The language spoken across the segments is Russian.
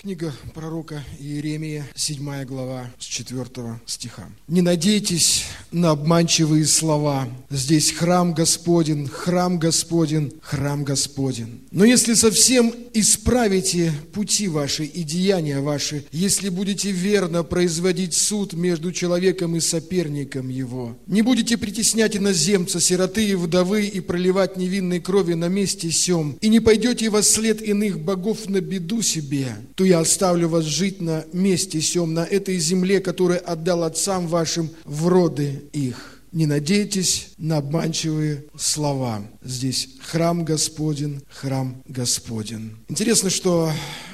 Книга пророка Иеремии, 7 глава, с 4 стиха. «Не надейтесь на обманчивые слова. Здесь храм Господень, храм Господень, храм Господень. Но если совсем исправите пути ваши и деяния ваши, если будете верно производить суд между человеком и соперником его, не будете притеснять иноземца, сироты и вдовы и проливать невинной крови на месте сем, и не пойдете во след иных богов на беду себе, то я оставлю вас жить на месте сем, на этой земле, которую отдал отцам вашим в роды их. Не надейтесь на обманчивые слова. Здесь храм Господень, храм Господень». Интересно, что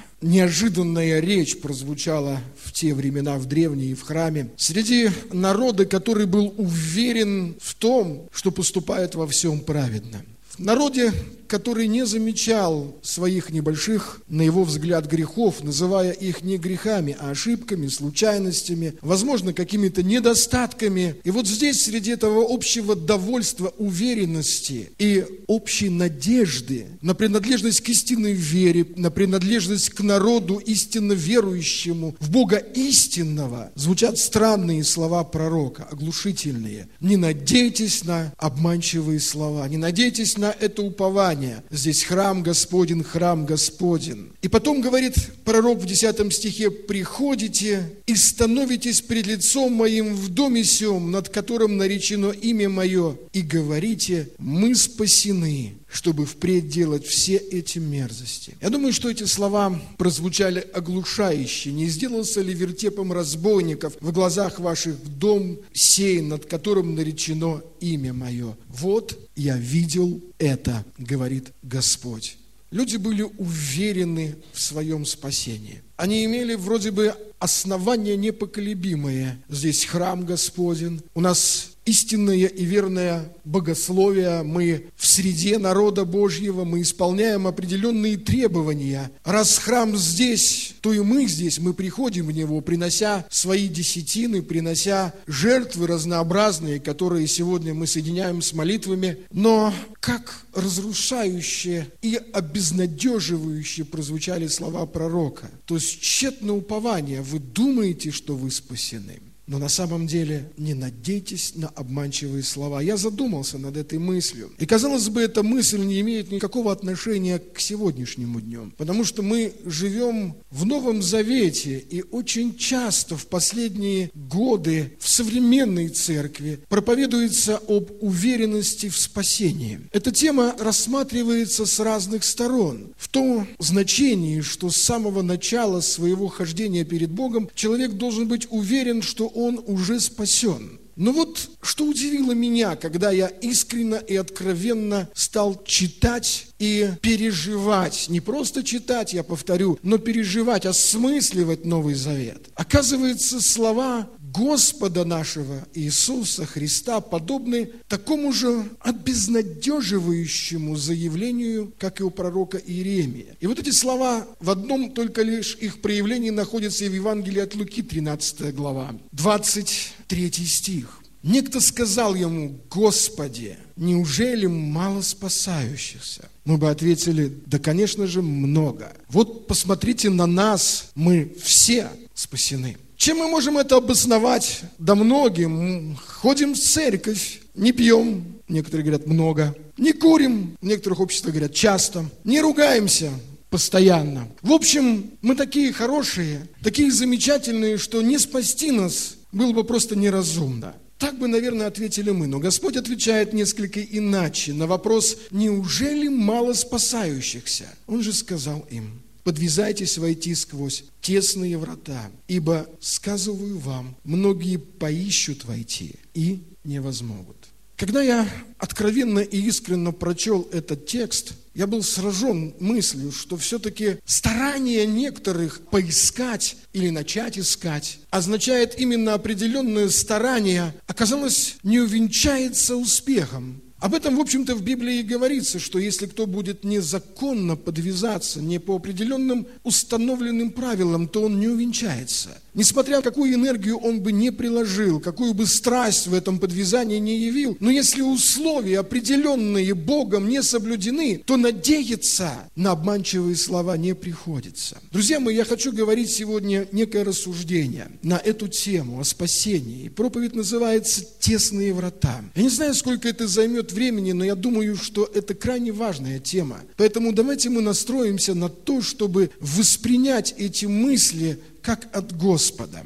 неожиданная речь прозвучала в те времена в древние в храме среди народа, который был уверен в том, что поступает во всем праведно. В народе, который не замечал своих небольших, на его взгляд, грехов, называя их не грехами, а ошибками, случайностями, возможно, какими-то недостатками. И вот здесь, среди этого общего довольства, уверенности и общей надежды на принадлежность к истинной вере, на принадлежность к народу истинно верующему, в Бога истинного, звучат странные слова пророка, оглушительные. Не надейтесь на обманчивые слова, не надейтесь на это упование. Здесь храм Господень, храм Господень. И потом говорит пророк в 10 стихе: «Приходите и становитесь пред лицом моим в доме сем, над которым наречено имя мое, и говорите: мы спасены, чтобы впредь делать все эти мерзости». Я думаю, что эти слова прозвучали оглушающе. «Не сделался ли вертепом разбойников в глазах ваших в дом сей, над которым наречено имя мое? Вот я видел это, говорит Господь». Люди были уверены в своем спасении. Они имели вроде бы основания непоколебимые. Здесь храм Господень. У нас истинное и верное богословие. Мы в среде народа Божьего. Мы исполняем определенные требования. Раз храм здесь, то и мы здесь. Мы приходим в него, принося свои десятины, принося жертвы разнообразные, которые сегодня мы соединяем с молитвами. Но как разрушающие и обезнадеживающие прозвучали слова пророка. То есть тщетно упование. Вы думаете, что вы спасены. Но на самом деле не надейтесь на обманчивые слова. Я задумался над этой мыслью. И, казалось бы, эта мысль не имеет никакого отношения к сегодняшнему дню. Потому что мы живем в Новом Завете, и очень часто в последние годы в современной церкви проповедуется об уверенности в спасении. Эта тема рассматривается с разных сторон. В том значении, что с самого начала своего хождения перед Богом человек должен быть уверен, что он уже спасен. Но вот что удивило меня, когда я искренне и откровенно стал читать и переживать. Не просто читать, я повторю, но переживать, осмысливать Новый Завет. Оказывается, слова Господа нашего Иисуса Христа подобны такому же обезнадеживающему заявлению, как и у пророка Иеремии. И вот эти слова в одном только лишь их проявлении находятся и в Евангелии от Луки, 13 глава, 23 стих. «Некто сказал ему: Господи, неужели мало спасающихся?» Мы бы ответили: да, конечно же, много. Вот посмотрите на нас, мы все спасены. Чем мы можем это обосновать? Да многим. Ходим в церковь, не пьем, некоторые говорят много, не курим, в некоторых обществах говорят часто, не ругаемся постоянно. В общем, мы такие хорошие, такие замечательные, что не спасти нас было бы просто неразумно. Так бы, наверное, ответили мы. Но Господь отвечает несколько иначе на вопрос: неужели мало спасающихся? Он же сказал им: подвязайтесь войти сквозь тесные врата, ибо, сказываю вам, многие поищут войти и не возмогут. Когда я откровенно и искренне прочел этот текст, я был сражен мыслью, что все-таки старание некоторых поискать или начать искать означает именно определенное старание, оказалось, не увенчается успехом. Об этом, в общем-то, в Библии и говорится, что если кто будет незаконно подвязаться, не по определенным установленным правилам, то он не увенчается. Несмотря какую энергию он бы не приложил, какую бы страсть в этом подвязании не явил, но если условия, определенные Богом, не соблюдены, то надеяться на обманчивые слова не приходится. Друзья мои, я хочу говорить сегодня некое рассуждение на эту тему о спасении. И проповедь называется «Тесные врата». Я не знаю, сколько это займет времени, но я думаю, что это крайне важная тема. Поэтому давайте мы настроимся на то, чтобы воспринять эти мысли как от Господа.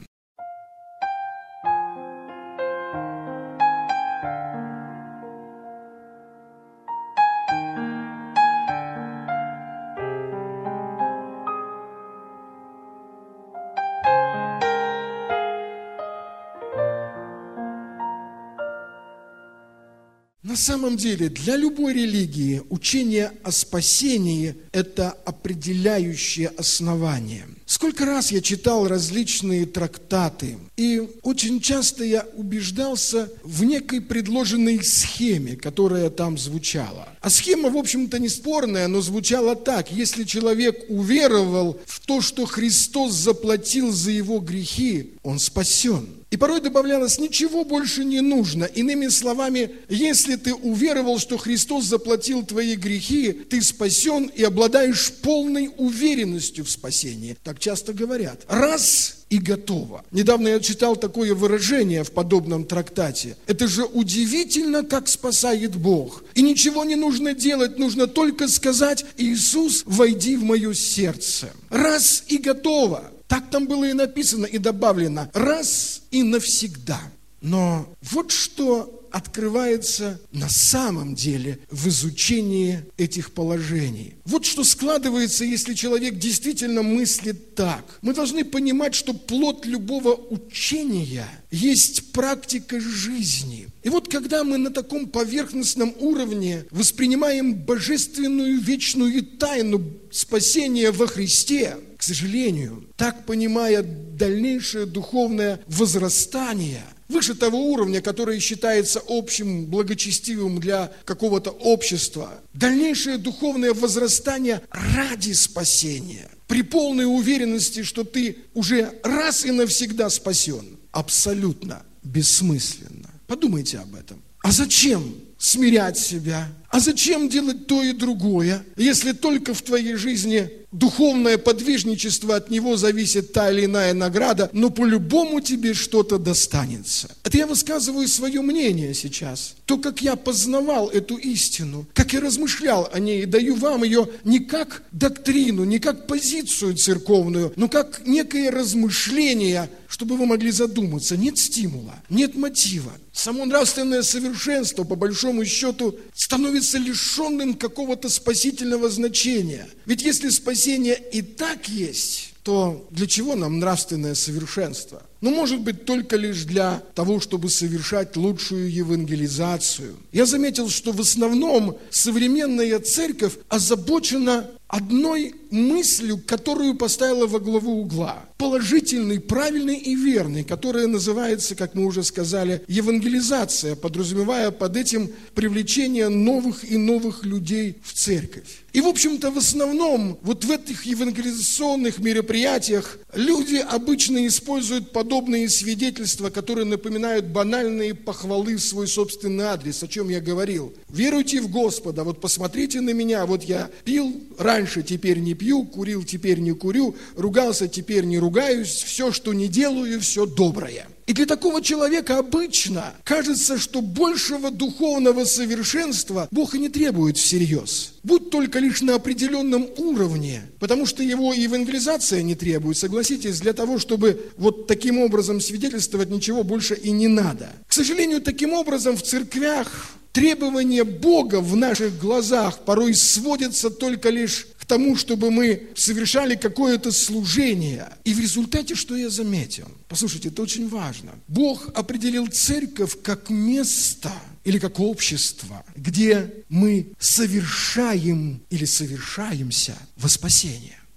На самом деле, для любой религии учение о спасении – это определяющее основание. Сколько раз я читал различные трактаты, и очень часто я убеждался в некой предложенной схеме, которая там звучала. А схема, в общем-то, не спорная, но звучала так: если человек уверовал в то, что Христос заплатил за его грехи, он спасен. И порой добавлялось: ничего больше не нужно. Иными словами, если ты уверовал, что Христос заплатил твои грехи, ты спасен и обладаешь полной уверенностью в спасении. Так часто говорят. Раз и готово. Недавно я читал такое выражение в подобном трактате. Это же удивительно, как спасает Бог. И ничего не нужно делать, нужно только сказать: Иисус, войди в мое сердце. Раз и готово. Так там было и написано, и добавлено: раз и навсегда. Но вот что открывается на самом деле в изучении этих положений. Вот что складывается, если человек действительно мыслит так. Мы должны понимать, что плод любого учения есть практика жизни. И вот когда мы на таком поверхностном уровне воспринимаем божественную вечную тайну спасения во Христе, к сожалению, так понимая дальнейшее духовное возрастание, выше того уровня, который считается общим, благочестивым для какого-то общества, дальнейшее духовное возрастание ради спасения, при полной уверенности, что ты уже раз и навсегда спасен, абсолютно бессмысленно. Подумайте об этом. А зачем смирять себя? А зачем делать то и другое, если только в твоей жизни духовное подвижничество, от него зависит та или иная награда, но по-любому тебе что-то достанется. Это я высказываю свое мнение сейчас. То, как я познавал эту истину, как я размышлял о ней, и даю вам ее не как доктрину, не как позицию церковную, но как некое размышление, чтобы вы могли задуматься. Нет стимула, нет мотива. Само нравственное совершенство, по большому счету, становится лишенным какого-то спасительного значения. Ведь если спасение и так есть, то для чего нам нравственное совершенство? Ну, может быть, только лишь для того, чтобы совершать лучшую евангелизацию. Я заметил, что в основном современная церковь озабочена одной мыслью, которую поставила во главу угла. Положительной, правильной и верной, которая называется, как мы уже сказали, евангелизация, подразумевая под этим привлечение новых и новых людей в церковь. И, в общем-то, в основном вот в этих евангелизационных мероприятиях люди обычно используют подобные свидетельства, которые напоминают банальные похвалы в свой собственный адрес, о чем я говорил. Веруйте в Господа, вот посмотрите на меня, вот я пил раньше, теперь не пью, курил, теперь не курю, ругался, теперь не ругаюсь, все, что не делаю, все доброе. И для такого человека обычно кажется, что большего духовного совершенства Бог и не требует всерьез. Будь только лишь на определенном уровне, потому что его евангелизация не требует. Согласитесь, для того, чтобы вот таким образом свидетельствовать, ничего больше и не надо. К сожалению, таким образом в церквях требования Бога в наших глазах порой сводятся только лишь к тому, чтобы мы совершали какое-то служение. И в результате, что я заметил? Послушайте, это очень важно. Бог определил церковь как место или как общество, где мы совершаем или совершаемся во спасение.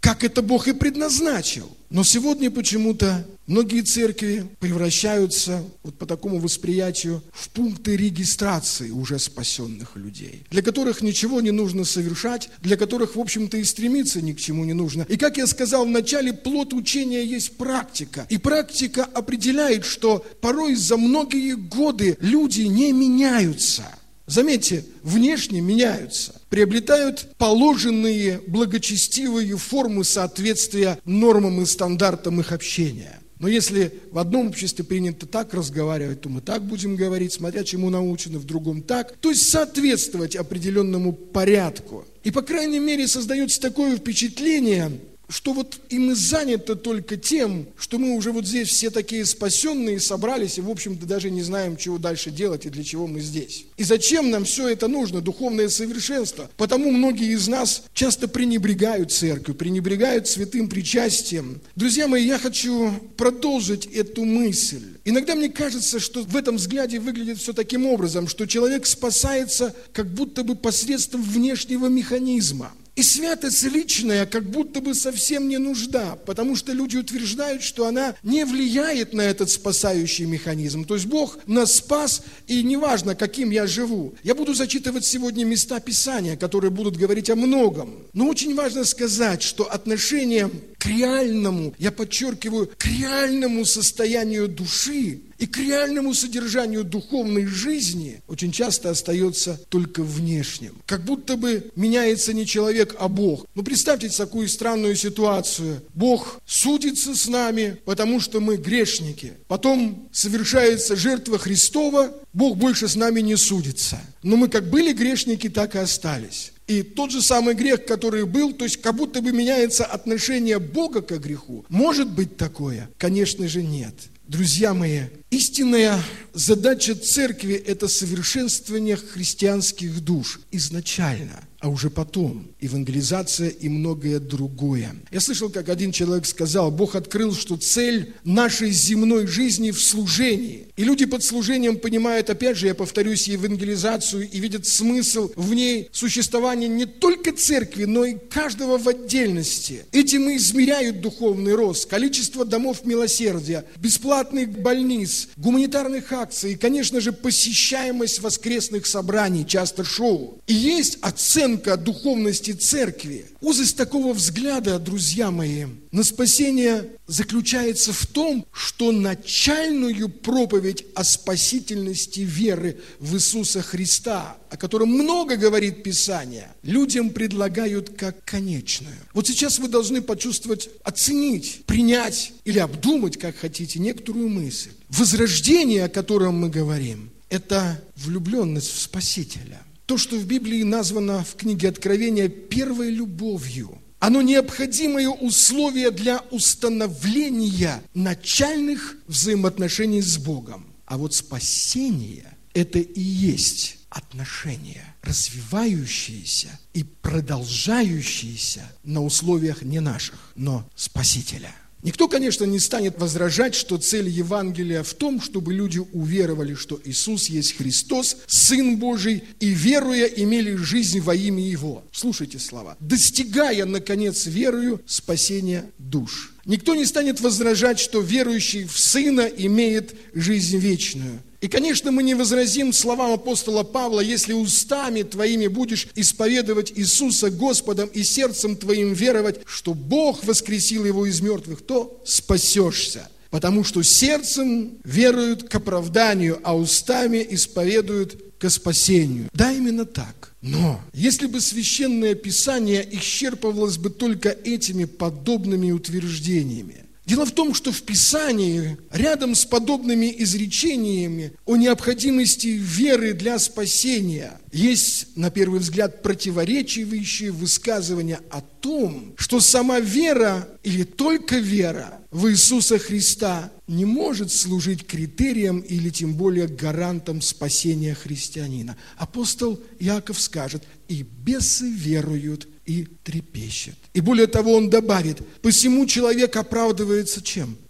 как это Бог и предназначил. Но сегодня почему-то многие церкви превращаются вот по такому восприятию в пункты регистрации уже спасенных людей, для которых ничего не нужно совершать, для которых, в общем-то, и стремиться ни к чему не нужно. И, как я сказал в начале, плод учения есть практика. И практика определяет, что порой за многие годы люди не меняются. Заметьте, внешне меняются, приобретают положенные благочестивые формы соответствия нормам и стандартам их общения. Но если в одном обществе принято так разговаривать, то мы так будем говорить, смотря чему научены, в другом так. То есть соответствовать определенному порядку. И, по крайней мере, создается такое впечатление, что вот и мы заняты только тем, что мы уже вот здесь все такие спасенные собрались и, в общем-то, даже не знаем, чего дальше делать и для чего мы здесь. И зачем нам все это нужно, духовное совершенство? Потому многие из нас часто пренебрегают церковью, пренебрегают святым причастием. Друзья мои, я хочу продолжить эту мысль. Иногда мне кажется, что в этом взгляде выглядит все таким образом, что человек спасается как будто бы посредством внешнего механизма. И святость личная как будто бы совсем не нужна, потому что люди утверждают, что она не влияет на этот спасающий механизм. То есть Бог нас спас, и неважно, каким я живу. Я буду зачитывать сегодня места Писания, которые будут говорить о многом. Но очень важно сказать, что отношение к реальному, я подчеркиваю, к реальному состоянию души и к реальному содержанию духовной жизни очень часто остается только внешним. Как будто бы меняется не человек, а Бог. Но представьте такую странную ситуацию. Бог судится с нами, потому что мы грешники. Потом совершается жертва Христова, Бог больше с нами не судится. Но мы как были грешники, так и остались. И тот же самый грех, который был, то есть как будто бы меняется отношение Бога к греху. Может быть такое? Конечно же нет. Друзья мои, истинная задача церкви – это совершенствование христианских душ изначально, а уже потом евангелизация и многое другое. Я слышал, как один человек сказал: Бог открыл, что цель нашей земной жизни в служении. И люди под служением понимают, опять же, я повторюсь, евангелизацию и видят смысл в ней существования не только церкви, но и каждого в отдельности. Этим и измеряют духовный рост, количество домов милосердия, бесплатных больниц, гуманитарных акций и, конечно же, посещаемость воскресных собраний, часто шоу. И есть оценка духовности церкви. Узость такого взгляда, друзья мои, на спасение заключается в том, что начальную проповедь о спасительности веры в Иисуса Христа, о котором много говорит Писание, людям предлагают как конечную. Вот сейчас вы должны почувствовать, оценить, принять или обдумать, как хотите, некоторую мысль. Возрождение, о котором мы говорим, это влюбленность в Спасителя. То, что в Библии названо в книге Откровения первой любовью, оно необходимое условие для установления начальных взаимоотношений с Богом. А вот спасение – это и есть отношения, развивающиеся и продолжающиеся на условиях не наших, но Спасителя. Никто, конечно, не станет возражать, что цель Евангелия в том, чтобы люди уверовали, что Иисус есть Христос, Сын Божий, и, веруя, имели жизнь во имя Его. Слушайте слова. Достигая, наконец, верою спасения душ. Никто не станет возражать, что верующий в Сына имеет жизнь вечную. И, конечно, мы не возразим словам апостола Павла: если устами твоими будешь исповедовать Иисуса Господом и сердцем твоим веровать, что Бог воскресил Его из мертвых, то спасешься. Потому что сердцем веруют к оправданию, а устами исповедуют ко спасению. Да, именно так. Но если бы Священное Писание исчерпывалось бы только этими подобными утверждениями, дело в том, что в Писании, рядом с подобными изречениями о необходимости веры для спасения, есть, на первый взгляд, противоречивые высказывания о том, что сама вера или только вера в Иисуса Христа не может служить критерием или тем более гарантом спасения христианина. Апостол Иаков скажет: «И бесы веруют, и трепещет». И более того, он добавит: «Посему человек оправдывается чем?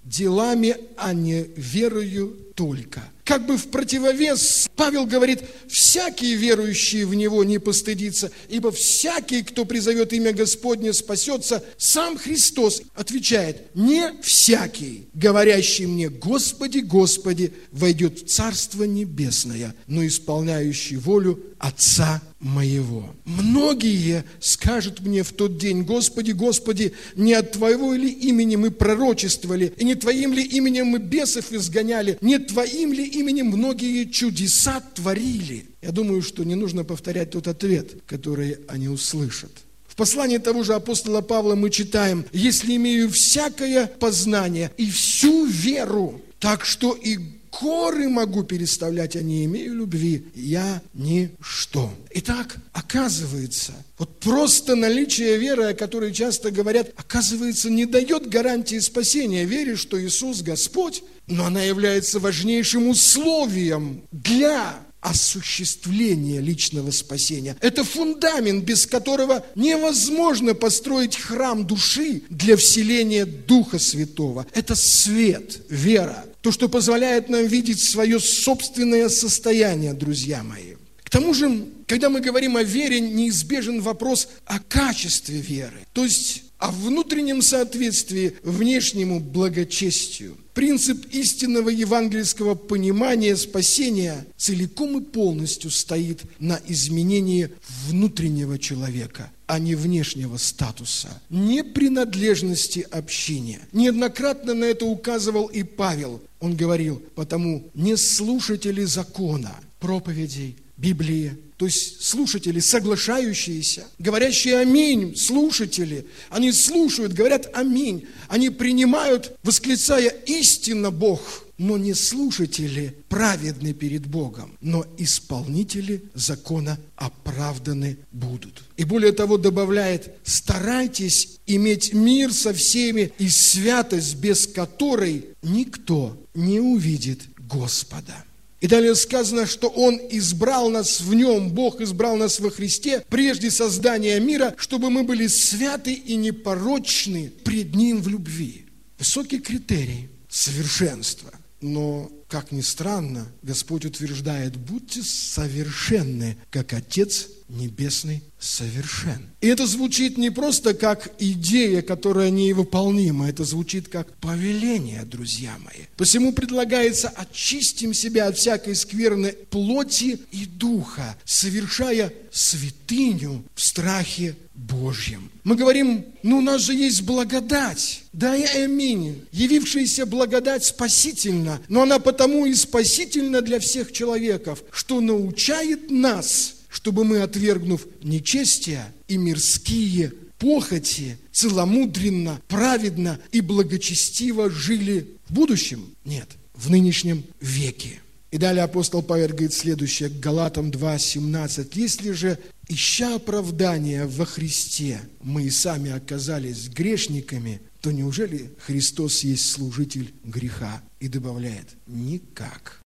делами, а не верою только. Как бы в противовес Павел говорит, всякий верующий в Него не постыдится, ибо всякий, кто призовет имя Господне, спасется. Сам Христос отвечает, не всякий, говорящий мне, Господи, Господи, войдет в Царство Небесное, но исполняющий волю Отца моего. Многие скажут мне в тот день, Господи, Господи, не от Твоего ли имени мы пророчествовали, и не Твоим ли именем мы бесов изгоняли, не Твоим ли именем многие чудеса творили? Я думаю, что не нужно повторять тот ответ, который они услышат. В послании того же апостола Павла мы читаем, «Если имею всякое познание и всю веру, так что и горы могу переставлять, а не имею любви, я ничто». Итак, оказывается, вот просто наличие веры, о которой часто говорят, оказывается, не дает гарантии спасения. Веришь, что Иисус Господь, но она является важнейшим условием для осуществления личного спасения. Это фундамент, без которого невозможно построить храм души для вселения Духа Святого. Это свет, вера, то, что позволяет нам видеть свое собственное состояние, друзья мои. К тому же, когда мы говорим о вере, неизбежен вопрос о качестве веры, то есть о внутреннем соответствии внешнему благочестию. Принцип истинного евангельского понимания спасения целиком и полностью стоит на изменении внутреннего человека, а не внешнего статуса, не принадлежности общине. Неоднократно на это указывал и Павел. Он говорил, потому не слушатели закона, проповедей, Библии, то есть слушатели, соглашающиеся, говорящие аминь, слушатели, они слушают, говорят аминь, они принимают, восклицая истинно Бог, но не слушатели праведны перед Богом, но исполнители закона оправданы будут. И более того добавляет, старайтесь иметь мир со всеми и святость, без которой никто не увидит Господа. И далее сказано, что Он избрал нас в Нем, Бог избрал нас во Христе прежде создания мира, чтобы мы были святы и непорочны пред Ним в любви. Высокий критерий совершенства. Но, как ни странно, Господь утверждает, будьте совершенны, как Отец Небесный совершен. И это звучит не просто как идея, которая невыполнима, это звучит как повеление, друзья мои. Посему предлагается очистим себя от всякой скверны плоти и духа, совершая святыню в страхе Божьем. Мы говорим, у нас же есть благодать. Да и аминь. Явившаяся благодать спасительна, но она потому и спасительна для всех человеков, что научает нас, чтобы мы, отвергнув нечестие и мирские похоти, целомудренно, праведно и благочестиво жили в будущем? Нет, в нынешнем веке. И далее апостол Павел говорит следующее, к Галатам 2:17. Если же, ища оправдания во Христе, мы и сами оказались грешниками, то неужели Христос есть служитель греха? И добавляет, никак.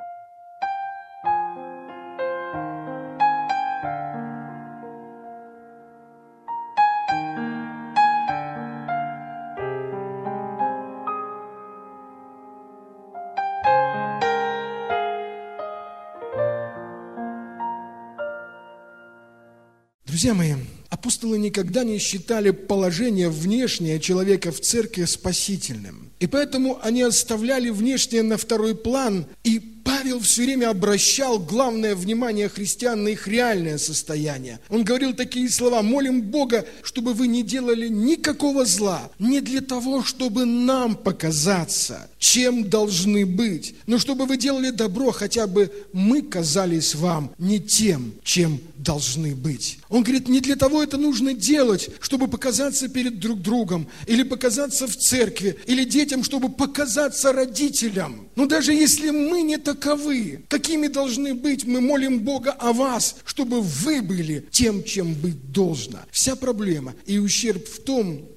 Друзья мои, апостолы никогда не считали положение внешнее человека в церкви спасительным. И поэтому они оставляли внешнее на второй план. И Павел все время обращал главное внимание христиан на их реальное состояние. Он говорил такие слова: «Молим Бога, чтобы вы не делали никакого зла, не для того, чтобы нам показаться, чем должны быть, но чтобы вы делали добро, хотя бы мы казались вам не тем, чем должны быть». Он говорит, не для того это нужно делать, чтобы показаться перед друг другом, или показаться в церкви, или детям, чтобы показаться родителям. Но даже если мы не таковы, какими должны быть, мы молим Бога о вас, чтобы вы были тем, чем быть должно. Вся проблема и ущерб в том,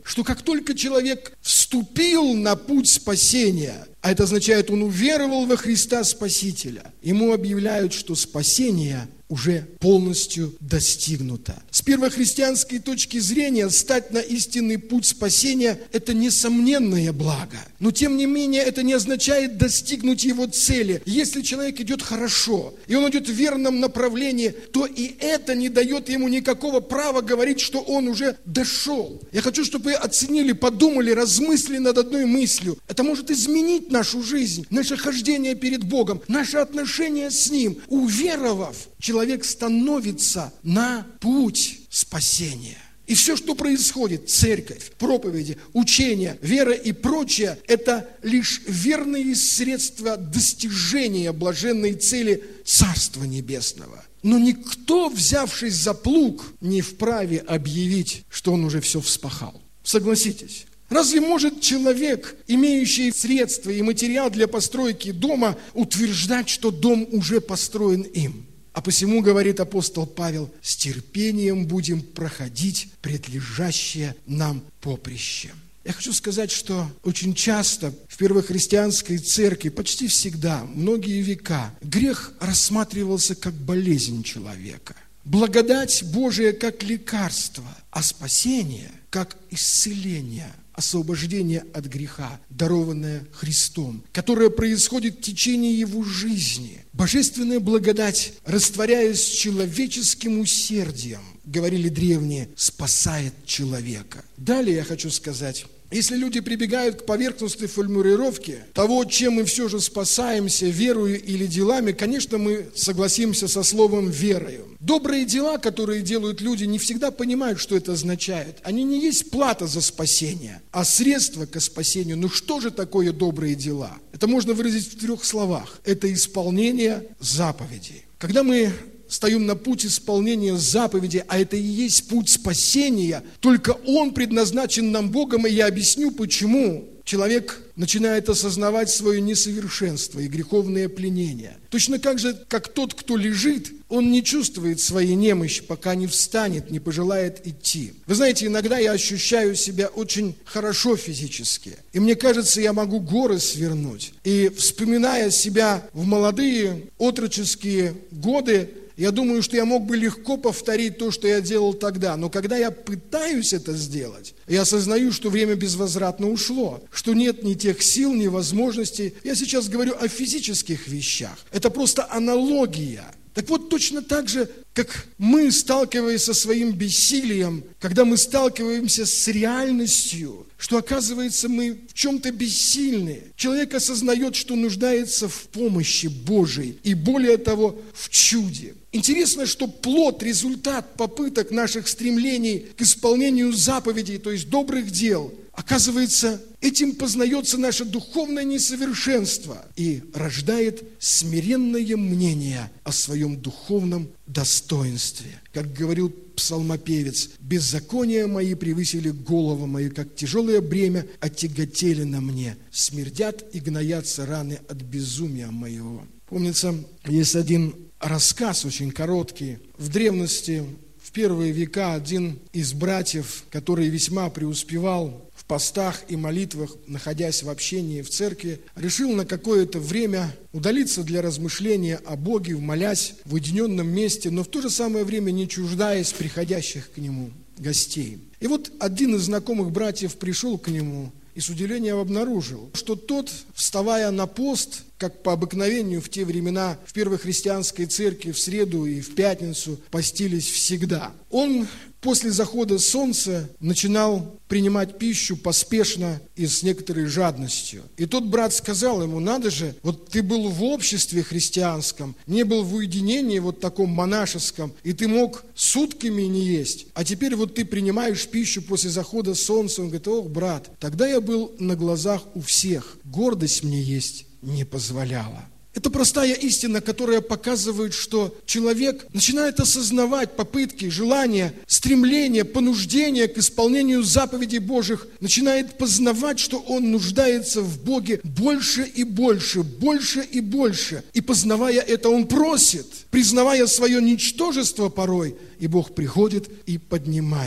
что как только человек вступил на путь спасения, а это означает, он уверовал во Христа Спасителя, ему объявляют, что спасение уже полностью достигнуто. С первохристианской точки зрения, стать на истинный путь спасения – это несомненное благо. Но, тем не менее, это не означает достигнуть его цели. Если человек идет хорошо, и он идет в верном направлении, то и это не дает ему никакого права говорить, что он уже дошел. Я хочу, чтобы вы оценили, подумали, размыслили над одной мыслью. Это может изменить нашу жизнь, наше хождение перед Богом, наше отношение с Ним. Уверовав, человек становится на путь спасения. И все, что происходит, церковь, проповеди, учения, вера и прочее, это лишь верные средства достижения блаженной цели Царства Небесного. Но никто, взявшись за плуг, не вправе объявить, что он уже все вспахал. Согласитесь? Разве может человек, имеющий средства и материал для постройки дома, утверждать, что дом уже построен им? А посему, говорит апостол Павел, с терпением будем проходить предлежащее нам поприще. Я хочу сказать, что очень часто в первохристианской церкви, почти всегда, многие века, грех рассматривался как болезнь человека. Благодать Божия как лекарство, а спасение как исцеление, освобождение от греха, дарованное Христом, которое происходит в течение его жизни. Божественная благодать, растворяясь с человеческим усердием, говорили древние, спасает человека. Далее я хочу сказать, если люди прибегают к поверхностной формулировке того, чем мы все же спасаемся, верою или делами, конечно, мы согласимся со словом «верою». Добрые дела, которые делают люди, не всегда понимают, что это означает. Они не есть плата за спасение, а средство к спасению. Ну что же такое добрые дела? Это можно выразить в 3 словах. Это исполнение заповедей. Когда мы стоим на путь исполнения заповеди, а это и есть путь спасения, только он предназначен нам Богом, и я объясню, почему. Человек начинает осознавать свое несовершенство и греховное пленение. Точно так же, как тот, кто лежит, он не чувствует своей немощи, пока не встанет, не пожелает идти. Вы знаете, иногда я ощущаю себя очень хорошо физически, и мне кажется, я могу горы свернуть. И вспоминая себя в молодые отроческие годы, я думаю, что я мог бы легко повторить то, что я делал тогда. Но когда я пытаюсь это сделать, я осознаю, что время безвозвратно ушло, что нет ни тех сил, ни возможностей. Я сейчас говорю о физических вещах. Это просто аналогия. Так вот, точно так же, как мы, сталкиваясь со своим бессилием, когда мы сталкиваемся с реальностью, что, оказывается, мы в чем-то бессильны, человек осознает, что нуждается в помощи Божией и, более того, в чуде. Интересно, что плод, результат попыток наших стремлений к исполнению заповедей, то есть добрых дел, оказывается, этим познается наше духовное несовершенство и рождает смиренное мнение о своем духовном достоинстве. Как говорил псалмопевец, «Беззакония мои превысили голову мою, как тяжелое бремя отяготели на мне, смердят и гноятся раны от безумия моего». Помнится, есть один рассказ, очень короткий. В древности, в первые века, один из братьев, который весьма преуспевал в постах и молитвах, находясь в общении в церкви, решил на какое-то время удалиться для размышления о Боге, молясь в уединенном месте, но в то же самое время не чуждаясь приходящих к нему гостей. И вот один из знакомых братьев пришел к нему и с удивлением обнаружил, что тот, вставая на пост, как по обыкновению в те времена в первой христианской церкви в среду и в пятницу постились всегда, он после захода солнца начинал принимать пищу поспешно и с некоторой жадностью. И тот брат сказал ему: надо же, вот ты был в обществе христианском, не был в уединении вот таком монашеском, и ты мог сутками не есть, а теперь вот ты принимаешь пищу после захода солнца. Он говорит: ох, брат, тогда я был на глазах у всех, гордость мне есть не позволяла. Это простая истина, которая показывает, что человек начинает осознавать попытки, желания, стремления, понуждения к исполнению заповедей Божьих, начинает познавать, что он нуждается в Боге больше и больше, больше и больше. И познавая это, он просит, признавая свое ничтожество порой, и Бог приходит и поднимает.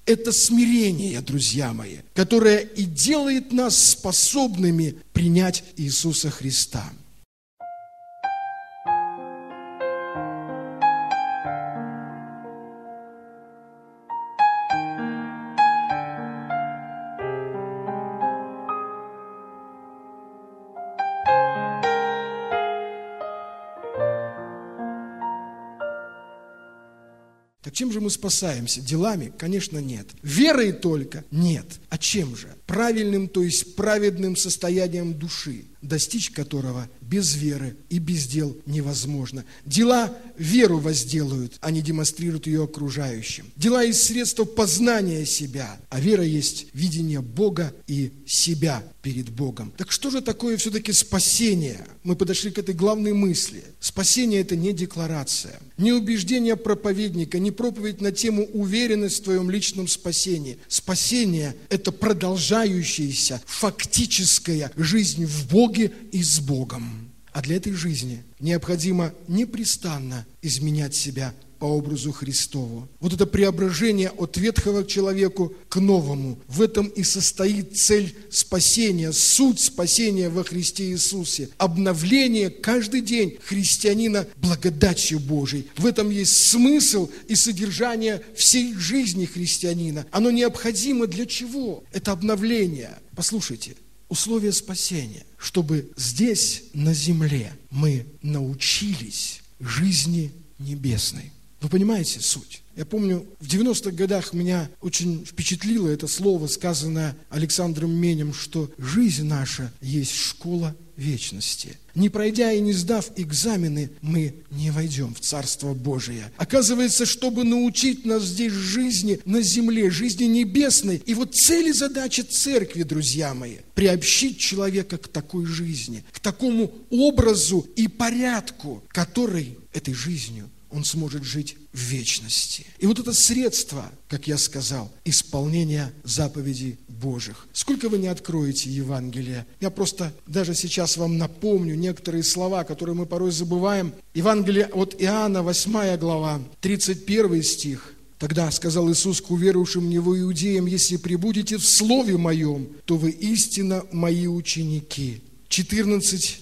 Это смирение, друзья мои, которое и делает нас способными принять Иисуса Христа. Так чем же мы спасаемся? Делами? Конечно, нет. Верой только? Нет. А чем же? Правильным, то есть праведным состоянием души, достичь которого без веры и без дел невозможно. Дела веру возделают, а не демонстрируют ее окружающим. Дела есть средство познания себя, а вера есть видение Бога и себя перед Богом. Так что же такое все-таки спасение? Мы подошли к этой главной мысли. Спасение – это не декларация, не убеждение проповедника, не проповедь на тему уверенность в твоем личном спасении. Спасение – это продолжающаяся фактическая жизнь в Боге и с Богом. А для этой жизни необходимо непрестанно изменять себя по образу Христову. Вот это преображение от ветхого к человеку к новому. В этом и состоит цель спасения, суть спасения во Христе Иисусе. Обновление каждый день христианина благодатью Божией. В этом есть смысл и содержание всей жизни христианина. Оно необходимо для чего? Это обновление. Послушайте. Условие спасения, чтобы здесь, на земле, мы научились жизни небесной. Вы понимаете суть? Я помню, в 90-х годах меня очень впечатлило это слово, сказанное Александром Менем, что жизнь наша есть школа вечности. Не пройдя и не сдав экзамены, мы не войдем в Царство Божие. Оказывается, чтобы научить нас здесь жизни на земле, жизни небесной, и вот цель и задача церкви, друзья мои, приобщить человека к такой жизни, к такому образу и порядку, который этой жизнью он сможет жить в вечности. И вот это средство, как я сказал, исполнения заповедей Божьих. Сколько вы не откроете Евангелие, я просто даже сейчас вам напомню некоторые слова, которые мы порой забываем. Евангелие от Иоанна, 8 глава, 31 стих. Тогда сказал Иисус к уверовавшим в Него иудеям: «Если пребудете в Слове Моем, то вы истинно Мои ученики». 14,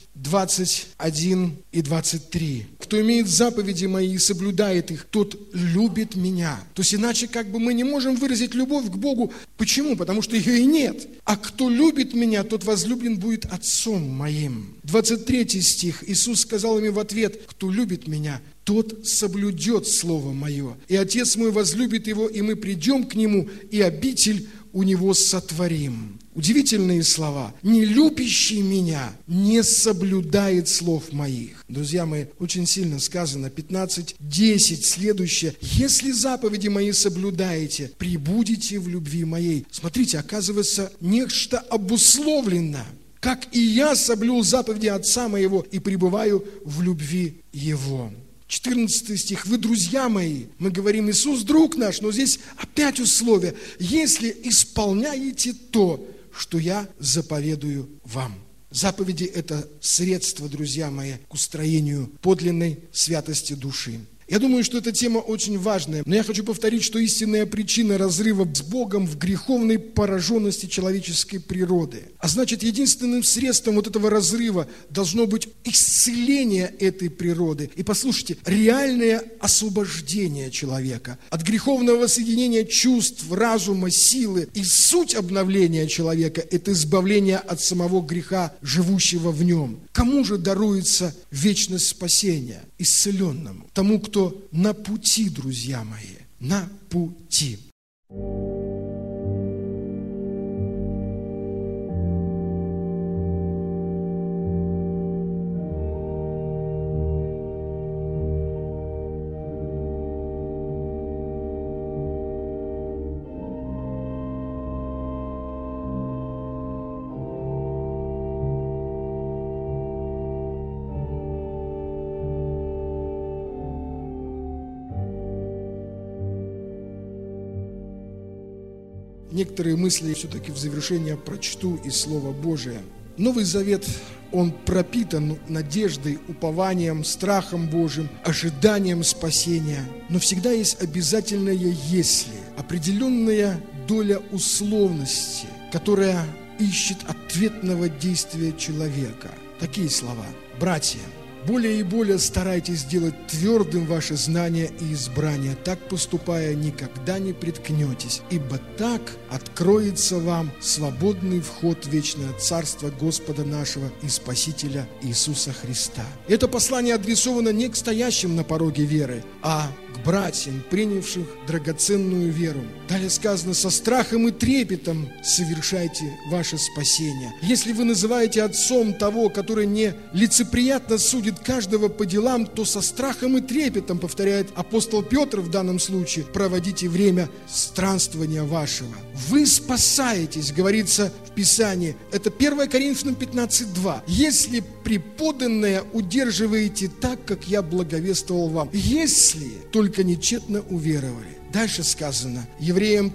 21 и 23. «Кто имеет заповеди Мои и соблюдает их, тот любит Меня». То есть иначе мы не можем выразить любовь к Богу. Почему? Потому что ее и нет. «А кто любит Меня, тот возлюблен будет Отцом Моим». 23 стих. Иисус сказал им в ответ: «Кто любит Меня, тот соблюдет Слово Мое. И Отец Мой возлюбит его, и мы придем к Нему, и обитель у Него сотворим». Удивительные слова. «Не любящий Меня не соблюдает слов Моих». Друзья мои, очень сильно сказано, 15:10, следующее. «Если заповеди Мои соблюдаете, пребудете в любви Моей». Смотрите, оказывается, нечто обусловлено. «Как и Я соблюл заповеди Отца Моего и пребываю в любви Его». 14 стих. «Вы, друзья мои», мы говорим, Иисус друг наш, но здесь опять условие: «если исполняете то, что я заповедую вам». Заповеди – это средство, друзья мои, к устроению подлинной святости души. Я думаю, что эта тема очень важная, но я хочу повторить, что истинная причина разрыва с Богом в греховной пораженности человеческой природы. А значит, единственным средством вот этого разрыва должно быть исцеление этой природы. И послушайте, реальное освобождение человека от греховного соединения чувств, разума, силы. И суть обновления человека – это избавление от самого греха, живущего в нем. Кому же даруется вечность спасения? Исцеленному. Тому, кто на пути, друзья мои, на пути. Некоторые мысли все-таки в завершение прочту из Слова Божия. Новый Завет, он пропитан надеждой, упованием, страхом Божьим, ожиданием спасения. Но всегда есть обязательное «если». определенная доля условности, которая ищет ответного действия человека. Такие слова. Братья, более и более старайтесь сделать твердым ваше знание и избрание. Так поступая, никогда не приткнетесь, ибо так откроется вам свободный вход в вечное Царство Господа нашего и Спасителя Иисуса Христа. Это послание адресовано не к стоящим на пороге веры, а к братьям, принявших драгоценную веру. Далее сказано: со страхом и трепетом совершайте ваше спасение. Если вы называете отцом того, который не лицеприятно судит каждого по делам, то со страхом и трепетом, повторяет апостол Петр в данном случае, проводите время странствования вашего. Вы спасаетесь, говорится в Писании. Это 1 Коринфянам 15:2. Если преподанное удерживаете так, как я благовествовал вам, если только нечетно уверовали. Дальше сказано, Евреям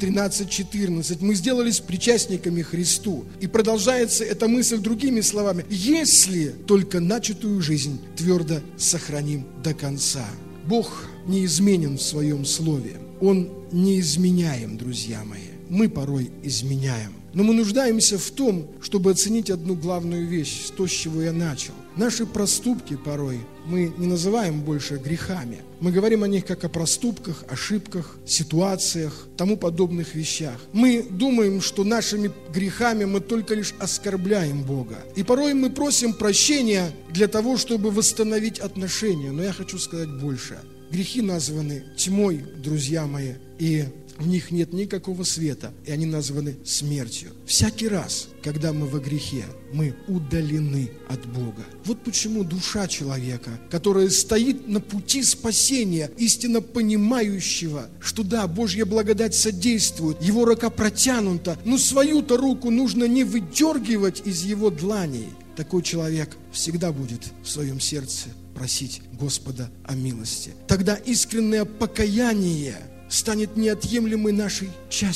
13:14, мы сделались причастниками Христу. И продолжается эта мысль другими словами: если только начатую жизнь твердо сохраним до конца. Бог неизменен в своем слове. Он неизменяем, друзья мои. Мы порой изменяем. Но мы нуждаемся в том, чтобы оценить одну главную вещь, то, с чего я начал. Наши проступки порой мы не называем больше грехами. Мы говорим о них как о проступках, ошибках, ситуациях, тому подобных вещах. Мы думаем, что нашими грехами мы только лишь оскорбляем Бога. И порой мы просим прощения для того, чтобы восстановить отношения. Но я хочу сказать больше. Грехи названы тьмой, друзья мои, и в них нет никакого света, и они названы смертью. Всякий раз, когда мы во грехе, мы удалены от Бога. Вот почему душа человека, которая стоит на пути спасения, истинно понимающего, что да, Божья благодать содействует, его рука протянута, но свою-то руку нужно не выдергивать из его дланей. Такой человек всегда будет в своем сердце просить Господа о милости. Тогда искреннее покаяние станет неотъемлемой нашей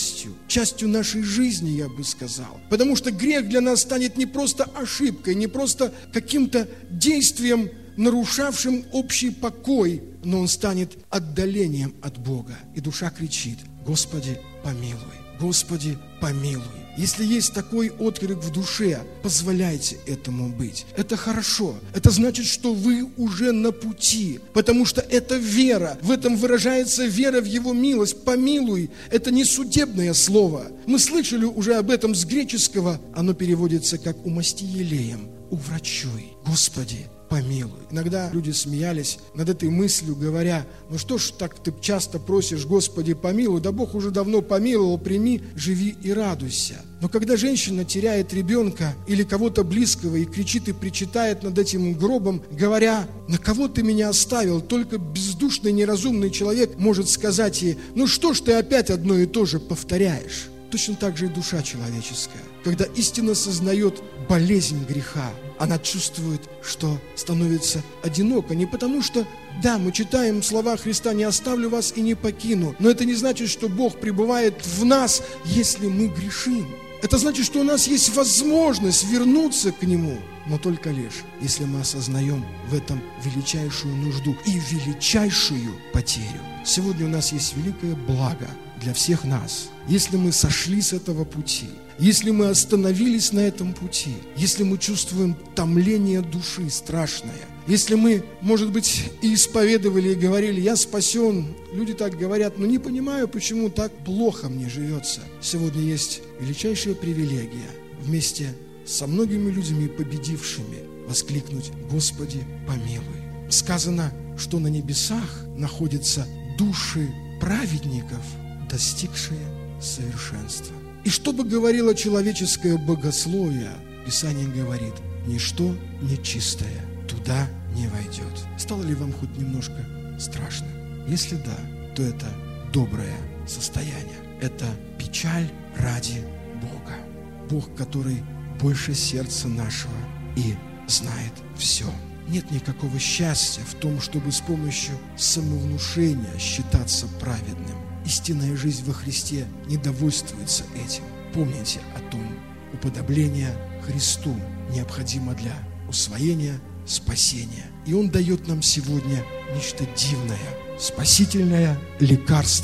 частью нашей жизни, я бы сказал. Потому что грех для нас станет не просто ошибкой, не просто каким-то действием, нарушавшим общий покой, но он станет отдалением от Бога. И душа кричит: Господи, помилуй, Господи, помилуй. Если есть такой отклик в душе, позволяйте этому быть. Это хорошо. Это значит, что вы уже на пути, потому что это вера. В этом выражается вера в Его милость. Помилуй. Это не судебное слово. Мы слышали уже об этом с греческого. Оно переводится как «умасти елеем», «уврачуй». Господи, помилуй. Иногда люди смеялись над этой мыслью, говоря: ну что ж так ты часто просишь: Господи, помилуй, да Бог уже давно помиловал, прими, живи и радуйся. Но когда женщина теряет ребенка или кого-то близкого и кричит и причитает над этим гробом, говоря: на кого ты меня оставил, только бездушный неразумный человек может сказать ей: ну что ж ты опять одно и то же повторяешь. Точно так же и душа человеческая. Когда истинно сознает болезнь греха, она чувствует, что становится одиноко. Не потому что, да, мы читаем слова Христа: «Не оставлю вас и не покину». Но это не значит, что Бог пребывает в нас, если мы грешим. Это значит, что у нас есть возможность вернуться к Нему, но только лишь, если мы осознаем в этом величайшую нужду и величайшую потерю. Сегодня у нас есть великое благо для всех нас. Если мы сошли с этого пути, если мы остановились на этом пути, если мы чувствуем томление души страшное, если мы, может быть, и исповедовали, и говорили: я спасен, люди так говорят, но не понимаю, почему так плохо мне живется. Сегодня есть величайшая привилегия вместе со многими людьми, победившими, воскликнуть: Господи, помилуй. Сказано, что на небесах находятся души праведников, достигшие совершенства. И что бы говорило человеческое богословие, Писание говорит: ничто нечистое туда не войдет. Стало ли вам хоть немножко страшно? Если да, то это доброе состояние. Это печаль ради Бога. Бог, который больше сердца нашего и знает все. Нет никакого счастья в том, чтобы с помощью самовнушения считаться праведным. Истинная жизнь во Христе не довольствуется этим. Помните о том, уподобление Христу необходимо для усвоения спасения. И Он дает нам сегодня нечто дивное, спасительное лекарство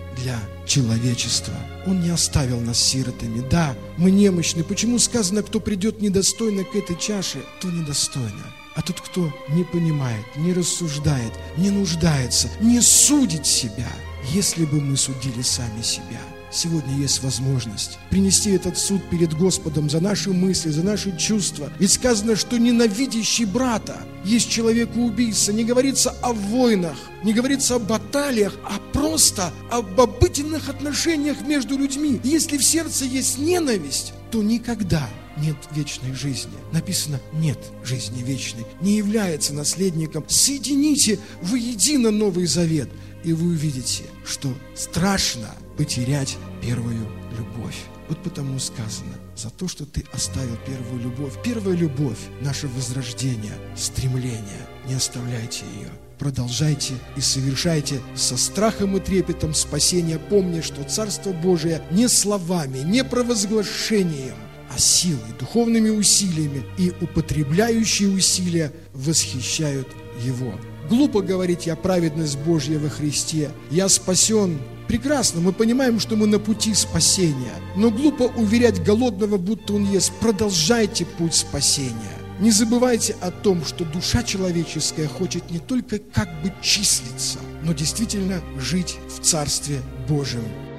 для человечества. Он не оставил нас сиротами. Да, мы немощны. Почему сказано, кто придет недостойно к этой чаше, то недостойно. А тот, кто не понимает, не рассуждает, не нуждается, не судит себя, если бы мы судили сами себя. Сегодня есть возможность принести этот суд перед Господом за наши мысли, за наши чувства. Ведь сказано, что ненавидящий брата есть человек-убийца. Не говорится о войнах, не говорится о баталиях, а просто об обыденных отношениях между людьми. Если в сердце есть ненависть, то никогда нет вечной жизни. Написано, нет жизни вечной, не является наследником. Соедините воедино Новый Завет, и вы увидите, что страшно потерять первую любовь. Вот потому сказано, за то, что ты оставил первую любовь. Первая любовь, наше возрождение, стремление. Не оставляйте ее. Продолжайте и совершайте со страхом и трепетом спасения, помня, что Царство Божие не словами, не провозглашением, а силой, духовными усилиями, и употребляющие усилия восхищают Его. Глупо говорить: «Я праведность Божья во Христе, я спасен». Прекрасно, мы понимаем, что мы на пути спасения, но глупо уверять голодного, будто он ест. Продолжайте путь спасения. Не забывайте о том, что душа человеческая хочет не только как бы числиться, но действительно жить в Царстве Божьем.